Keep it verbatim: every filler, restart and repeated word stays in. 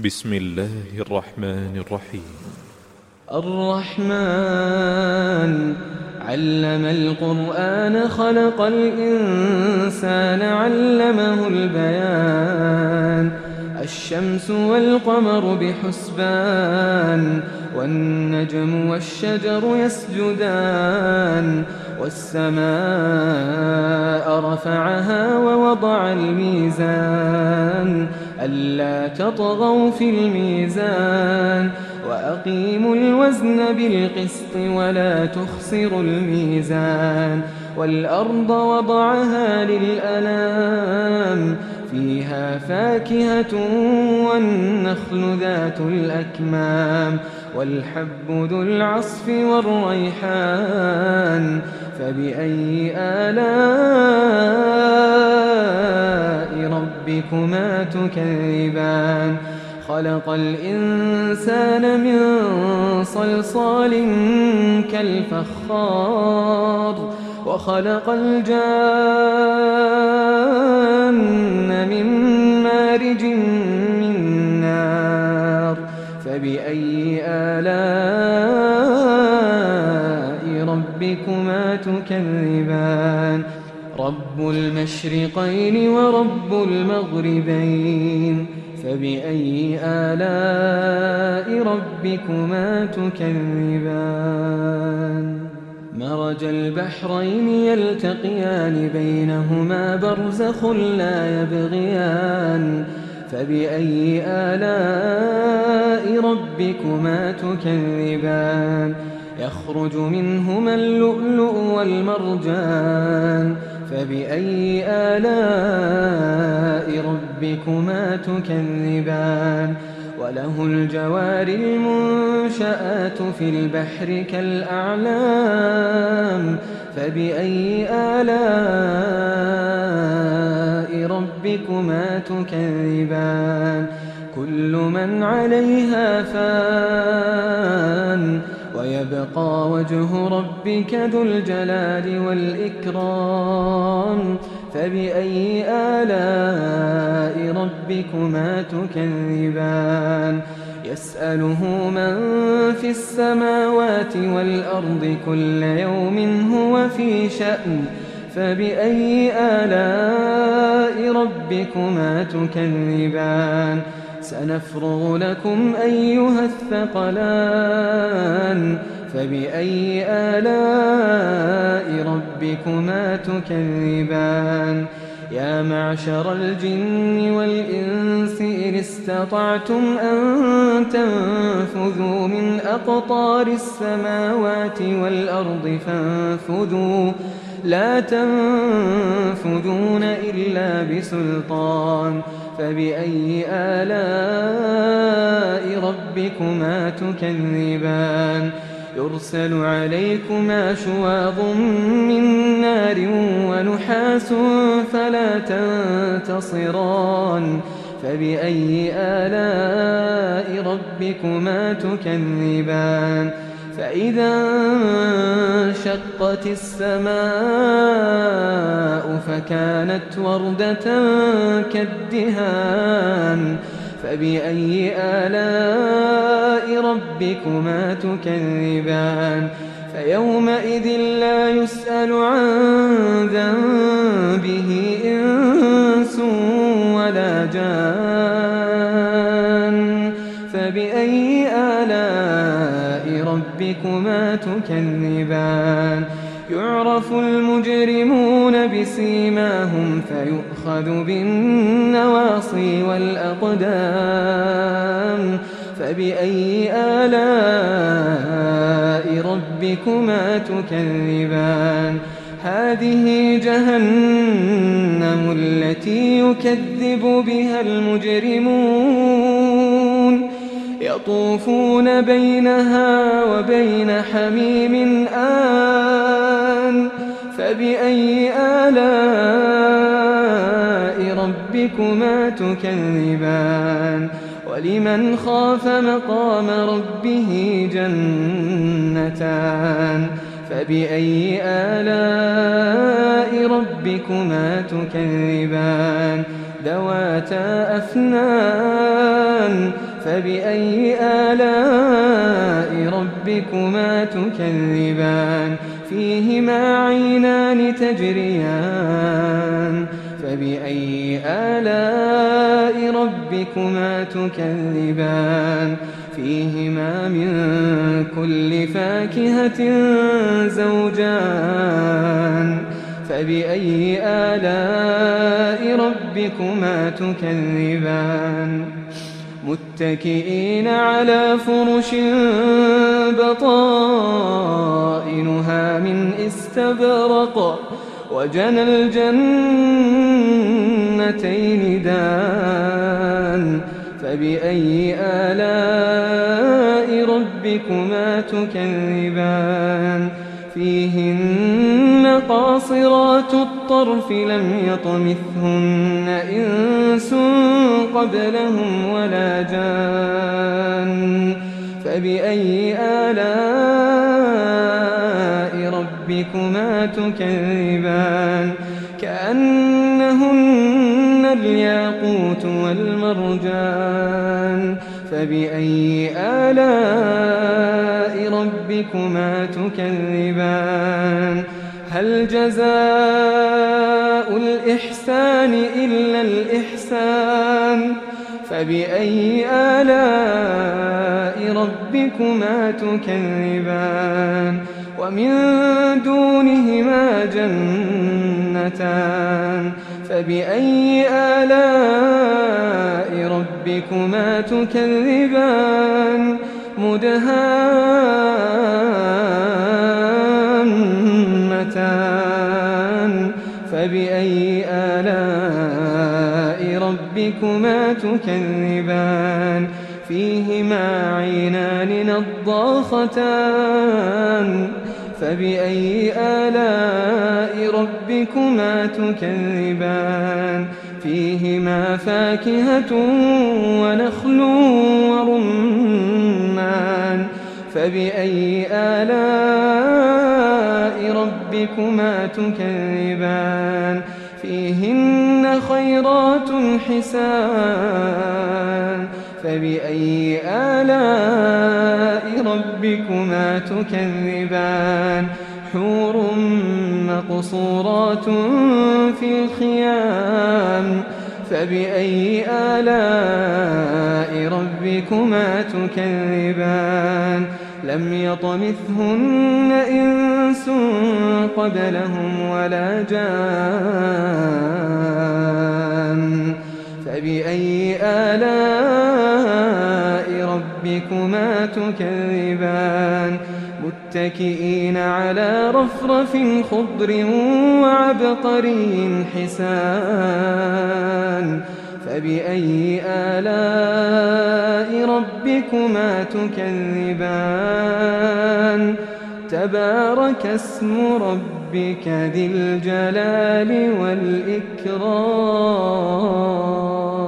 بسم الله الرحمن الرحيم. الرحمن علم القرآن خلق الإنسان علمه البيان. الشمس والقمر بحسبان والنجم والشجر يسجدان والسماء رفعها ووضع الميزان ألا تطغوا في الميزان وأقيموا الوزن بالقسط ولا تخسروا الميزان. والأرض وضعها للأنام فيها فاكهة والنخل ذات الأكمام والحب ذو العصف والريحان فبأي آلاء ربكما تكذبان. خلق الإنسان من صلصال كالفخار وخلق الجان من مارج من نار فبأي آلاء ربكما تكذبان. رب المشرقين ورب المغربين فبأي آلاء ربكما تكذبان. مرج البحرين يلتقيان بينهما برزخ لا يبغيان فبأي آلاء ربكما تكذبان. يخرج منهما اللؤلؤ والمرجان فبأي آلاء ربكما تكذبان. وله الجوار المنشآت في البحر كالأعلام فبأي آلاء ربكما تكذبان. كل من عليها فان ويبقى وجه ربك ذو الجلال والإكرام فبأي آلاء ربكما تكذبان. يسأله من في السماوات والأرض كل يوم هو في شأن فبأي آلاء ربكما تكذبان. سنفرغ لكم أيها الثقلان فبأي آلاء ربكما تكذبان. يا معشر الجن والإنس إن استطعتم أن تنفذوا من أقطار السماوات والأرض فانفذوا لا تنفذون إلا بسلطان فبأي آلاء ربكما تكذبان. يرسل عليكما شواظ من نار ونحاس فلا تنتصران فبأي آلاء ربكما تكذبان. فإذا انشقت السماء فكانت وردة كالدهان فبأي آلاء ربكما تكذبان. فيومئذ لا يسأل عن ذنبه إنس ولا جان فبأي آلاء ربكما تكذبان. يعرف المجرمون بسيماهم فيؤخذ بالنواصي والأقدام فبأي آلاء ربكما تكذبان. هذه جهنم التي يكذب بها المجرمون يطوفون بينها وبين حميم آن فبأي آلاء ربكما تكذبان. ولمن خاف مقام ربه جنتان فبأي آلاء ربكما تكذبان. ذواتا أفنان فبأي آلاء ربكما تكذبان فيهما عينان تجريان فبأي آلاء ربكما تكذبان فيهما من كل فاكهة زوجان فبأي آلاء ربكما تكذبان متكئين على فرش بطائنها من استبرق وجنى الجنتين دان فبأي آلاء ربكما تكذبان فيهن قاصرات الطرف لم يطمثهن إنس قبلهم ولا جان فبأي آلاء ربكما تكذبان كأنهن الياقوت والمرجان فبأي آلاء ربكما تكذبان هل جزاء الإحسان إلا الإحسان فبأي آلاء ربكما تكذبان ومن دونهما جنتان فبأي آلاء ربكما تكذبان مدهامتان فبأي آلاء ربكما تكذبان فيهما عينان نضاختان فبأي آلاء ربكما تكذبان فيهما فاكهة ونخل ورمان فبأي آلاء ربكما تكذبان فيهن خيرات حسان فبأي آلاء ربكما تكذبان حور مقصورات في الخيام فبأي آلاء ربكما تكذبان لم يطمثهن إنس قبلهم ولا جان فبأي آلاء ربكما تكذبان متكئين على رفرف خضر وعبقري حسان فبأي آلاء ربكما تكذبان تبارك اسم ربك ذي الجلال والإكرام.